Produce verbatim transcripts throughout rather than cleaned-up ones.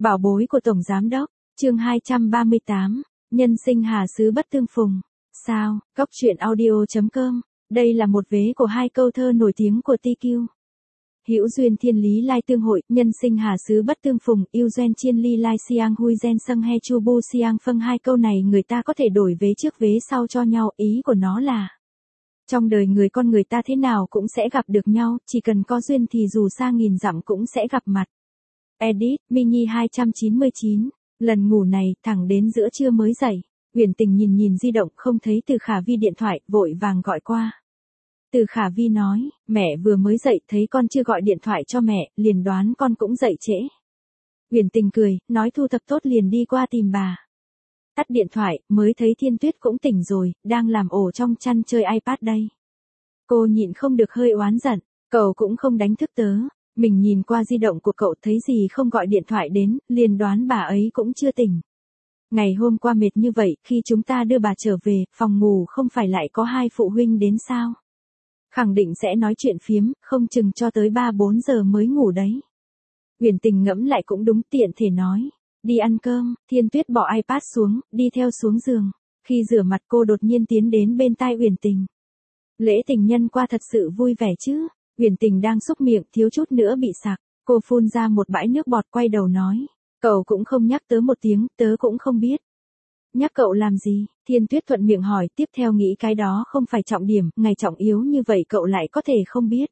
Bảo bối của Tổng Giám Đốc, chương hai trăm ba mươi tám, nhân sinh hà xứ bất tương phùng. Sao, Cóc truyện audio chấm com, đây là một vế của hai câu thơ nổi tiếng của tê quy. Hữu duyên thiên lý lai tương hội, nhân sinh hà xứ bất tương phùng, yêu duyên chiên ly lai siang hui gen sâng he chu bu siang phân. Hai câu này người ta có thể đổi vế trước vế sau cho nhau, ý của nó là trong đời người con người ta thế nào cũng sẽ gặp được nhau, chỉ cần có duyên thì dù xa nghìn dặm cũng sẽ gặp mặt. Edit, Mini hai trăm chín mươi chín, lần ngủ này, thẳng đến giữa trưa mới dậy. Uyển Tình nhìn nhìn di động không thấy Từ Khả Vi điện thoại, vội vàng gọi qua. Từ Khả Vi nói, mẹ vừa mới dậy thấy con chưa gọi điện thoại cho mẹ, liền đoán con cũng dậy trễ. Uyển Tình cười, nói thu thập tốt liền đi qua tìm bà. Tắt điện thoại, mới thấy Thiên Tuyết cũng tỉnh rồi, đang làm ổ trong chăn chơi iPad đây. Cô nhịn không được hơi oán giận, cậu cũng không đánh thức tớ. Mình nhìn qua di động của cậu thấy gì không gọi điện thoại đến, liền đoán bà ấy cũng chưa tỉnh. Ngày hôm qua mệt như vậy, khi chúng ta đưa bà trở về, phòng ngủ không phải lại có hai phụ huynh đến sao? Khẳng định sẽ nói chuyện phiếm, không chừng cho tới ba bốn giờ mới ngủ đấy. Uyển Tình ngẫm lại cũng đúng, tiện thể nói. Đi ăn cơm. Thiên Tuyết bỏ iPad xuống, đi theo xuống giường. Khi rửa mặt cô đột nhiên tiến đến bên tai Uyển Tình. Lễ tình nhân qua thật sự vui vẻ chứ? Uyển Tình đang xúc miệng, thiếu chút nữa bị sặc. Cô phun ra một bãi nước bọt, quay đầu nói. Cậu cũng không nhắc tớ một tiếng, tớ cũng không biết. Nhắc cậu làm gì? Thiên Tuyết thuận miệng hỏi, tiếp theo nghĩ cái đó không phải trọng điểm, ngày trọng yếu như vậy cậu lại có thể không biết.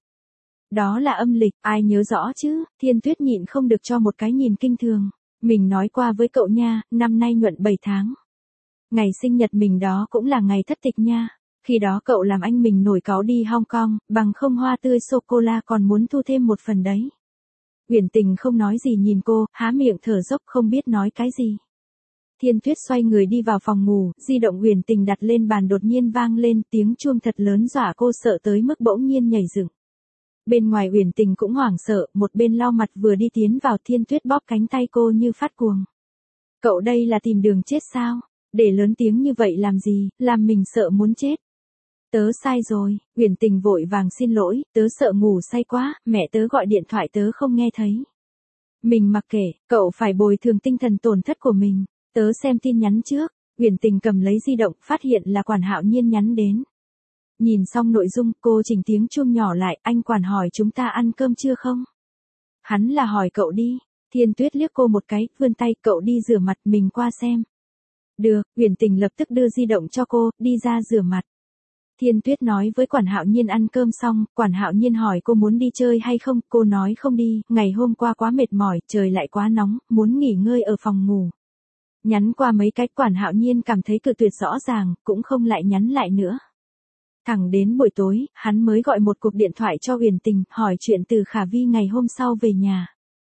Đó là âm lịch, ai nhớ rõ chứ? Thiên Tuyết nhịn không được cho một cái nhìn kinh thường. Mình nói qua với cậu nha, năm nay nhuận bảy tháng. Ngày sinh nhật mình đó cũng là ngày thất tịch nha. Khi đó cậu làm anh mình nổi cáu đi Hong Kong, bằng không hoa tươi sô-cô-la còn muốn thu thêm một phần đấy. Uyển Tình không nói gì nhìn cô, há miệng thở dốc không biết nói cái gì. Thiên Tuyết xoay người đi vào phòng ngủ, di động Uyển Tình đặt lên bàn đột nhiên vang lên, tiếng chuông thật lớn dọa cô sợ tới mức bỗng nhiên nhảy dựng. Bên ngoài Uyển Tình cũng hoảng sợ, một bên lau mặt vừa đi tiến vào. Thiên Tuyết bóp cánh tay cô như phát cuồng. Cậu đây là tìm đường chết sao? Để lớn tiếng như vậy làm gì, làm mình sợ muốn chết. Tớ sai rồi, Uyển Tình vội vàng xin lỗi, tớ sợ ngủ say quá, mẹ tớ gọi điện thoại tớ không nghe thấy. Mình mặc kệ, cậu phải bồi thường tinh thần tổn thất của mình. Tớ xem tin nhắn trước. Uyển Tình cầm lấy di động, phát hiện là Quản Hạo Nhiên nhắn đến. Nhìn xong nội dung, cô chỉnh tiếng chuông nhỏ lại, anh Quản hỏi chúng ta ăn cơm chưa không? Hắn là hỏi cậu đi. Thiên Tuyết liếc cô một cái, vươn tay, cậu đi rửa mặt, mình qua xem. Được, Uyển Tình lập tức đưa di động cho cô, đi ra rửa mặt. Thiên Tuyết nói với Quản Hạo Nhiên ăn cơm xong, Quản Hạo Nhiên hỏi cô muốn đi chơi hay không, cô nói không đi, ngày hôm qua quá mệt mỏi, trời lại quá nóng, muốn nghỉ ngơi ở phòng ngủ. Nhắn qua mấy cái, Quản Hạo Nhiên cảm thấy cự tuyệt rõ ràng, cũng không lại nhắn lại nữa. Thẳng đến buổi tối, hắn mới gọi một cuộc điện thoại cho Uyển Tình, hỏi chuyện Từ Khả Vi ngày hôm sau về nhà.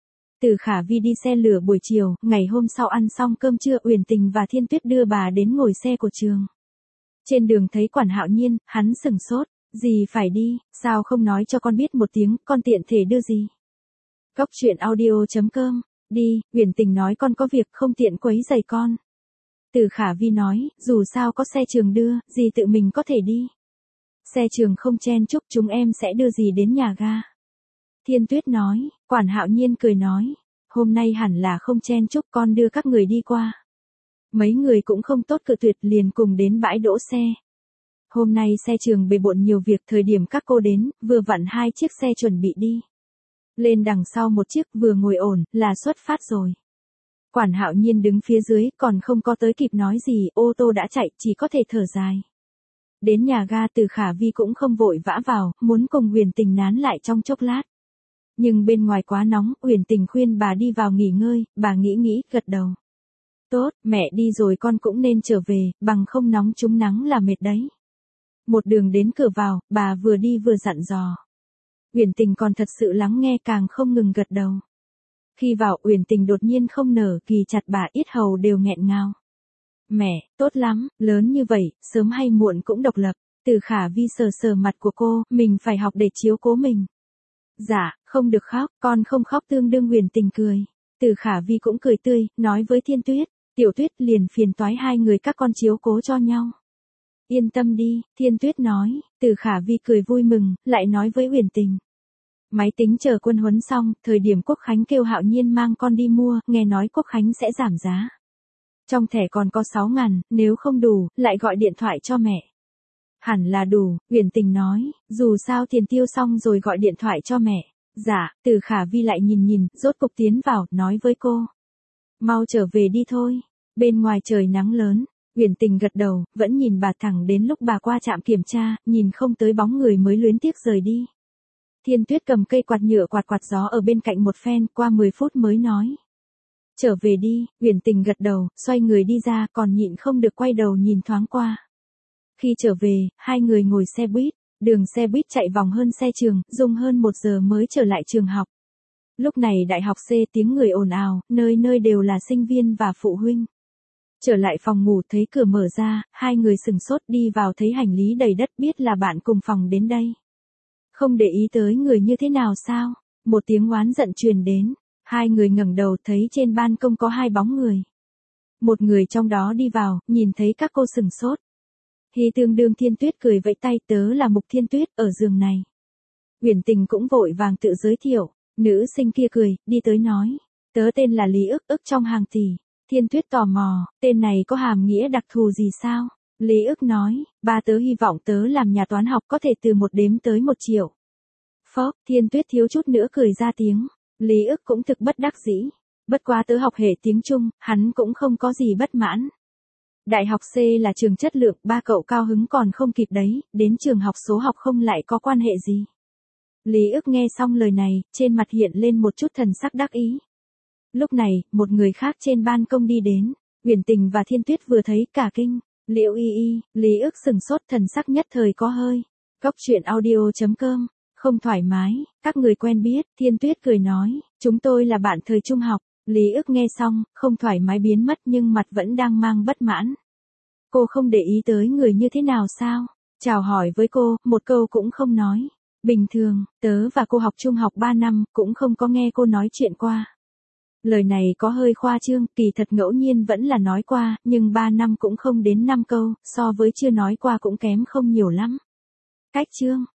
Từ Khả Vi đi xe lửa buổi chiều, ngày hôm sau ăn xong cơm trưa, Uyển Tình và Thiên Tuyết đưa bà đến ngồi xe của trường. Trên đường thấy Quản Hạo Nhiên, hắn sửng sốt, gì phải đi, sao không nói cho con biết một tiếng, con tiện thể đưa gì. Cóc truyện audio chấm com, đi, Uyển Tình nói con có việc không tiện quấy rầy con. Từ Khả Vi nói, dù sao có xe trường đưa, gì tự mình có thể đi. Xe trường không chen chúc, chúng em sẽ đưa gì đến nhà ga. Thiên Tuyết nói, Quản Hạo Nhiên cười nói, hôm nay hẳn là không chen chúc, con đưa các người đi qua. Mấy người cũng không tốt cự tuyệt, liền cùng đến bãi đỗ xe. Hôm nay xe trường bề bộn nhiều việc, thời điểm các cô đến, vừa vặn hai chiếc xe chuẩn bị đi. Lên đằng sau một chiếc, vừa ngồi ổn, là xuất phát rồi. Quản Hạo Nhiên đứng phía dưới, còn không có tới kịp nói gì, ô tô đã chạy, chỉ có thể thở dài. Đến nhà ga, Từ Khả Vi cũng không vội vã vào, muốn cùng Uyển Tình nán lại trong chốc lát. Nhưng bên ngoài quá nóng, Uyển Tình khuyên bà đi vào nghỉ ngơi, bà nghĩ nghĩ, gật đầu. Tốt, mẹ đi rồi con cũng nên trở về, bằng không nóng trúng nắng là mệt đấy. Một đường đến cửa vào, bà vừa đi vừa dặn dò. Uyển Tình còn thật sự lắng nghe, càng không ngừng gật đầu. Khi vào, Uyển Tình đột nhiên không nở, kỳ chặt bà, yết hầu đều nghẹn ngào. Mẹ, tốt lắm, lớn như vậy, sớm hay muộn cũng độc lập. Từ Khả Vi sờ sờ mặt của cô, mình phải học để chiếu cố mình. Dạ, không được khóc, con không khóc, tương đương. Uyển Tình cười. Từ Khả Vi cũng cười tươi, nói với Thiên Tuyết, Tiểu Tuyết liền phiền toái hai người các con chiếu cố cho nhau. Yên tâm đi, Thiên Tuyết nói. Từ Khả Vi cười vui mừng, lại nói với Uyển Tình. Máy tính chờ quân huấn xong, thời điểm Quốc Khánh kêu Hạo Nhiên mang con đi mua, nghe nói Quốc Khánh sẽ giảm giá. Trong thẻ còn có sáu ngàn, nếu không đủ, lại gọi điện thoại cho mẹ. Hẳn là đủ, Uyển Tình nói, dù sao tiền tiêu xong rồi gọi điện thoại cho mẹ. Dạ, Từ Khả Vi lại nhìn nhìn, rốt cục tiến vào, nói với cô. Mau trở về đi thôi. Bên ngoài trời nắng lớn, Uyển Tình gật đầu, vẫn nhìn bà thẳng đến lúc bà qua trạm kiểm tra, nhìn không tới bóng người mới luyến tiếc rời đi. Thiên Tuyết cầm cây quạt nhựa quạt quạt gió ở bên cạnh một phen, qua mười phút mới nói. Trở về đi, Uyển Tình gật đầu, xoay người đi ra, còn nhịn không được quay đầu nhìn thoáng qua. Khi trở về, hai người ngồi xe buýt, đường xe buýt chạy vòng hơn xe trường, dùng hơn một giờ mới trở lại trường học. Lúc này đại học C tiếng người ồn ào, nơi nơi đều là sinh viên và phụ huynh. Trở lại phòng ngủ thấy cửa mở ra, hai người sừng sốt đi vào thấy hành lý đầy đất biết là bạn cùng phòng đến đây. Không để ý tới người như thế nào sao? Một tiếng oán giận truyền đến, hai người ngẩng đầu thấy trên ban công có hai bóng người. Một người trong đó đi vào, nhìn thấy các cô sừng sốt. Hi tương đương Thiên Tuyết cười vẫy tay, tớ là Mục Thiên Tuyết, ở giường này. Uyển Tình cũng vội vàng tự giới thiệu, nữ sinh kia cười, đi tới nói, tớ tên là Lý ức, ức trong hàng tỷ. Thiên Tuyết tò mò, tên này có hàm nghĩa đặc thù gì sao? Lý ức nói, ba tớ hy vọng tớ làm nhà toán học có thể từ một đếm tới một triệu. Phó, Thiên Tuyết thiếu chút nữa cười ra tiếng, Lý ức cũng thực bất đắc dĩ. Bất quá tớ học hệ tiếng Trung, hắn cũng không có gì bất mãn. Đại học C là trường chất lượng, ba cậu cao hứng còn không kịp đấy, đến trường học số học không lại có quan hệ gì. Lý ức nghe xong lời này, trên mặt hiện lên một chút thần sắc đắc ý. Lúc này, một người khác trên ban công đi đến, Uyển Tình và Thiên Tuyết vừa thấy cả kinh, Liễu Y Y, Lý ức sừng sốt thần sắc nhất thời có hơi. Cóc truyện audio chấm com, không thoải mái, các người quen biết, Thiên Tuyết cười nói, chúng tôi là bạn thời trung học. Lý ức nghe xong, không thoải mái biến mất nhưng mặt vẫn đang mang bất mãn. Cô không để ý tới người như thế nào sao? Chào hỏi với cô, một câu cũng không nói. Bình thường, tớ và cô học trung học ba năm, cũng không có nghe cô nói chuyện qua. Lời này có hơi khoa trương, kỳ thật ngẫu nhiên vẫn là nói qua, nhưng ba năm cũng không đến năm câu, so với chưa nói qua cũng kém không nhiều lắm. Cách chương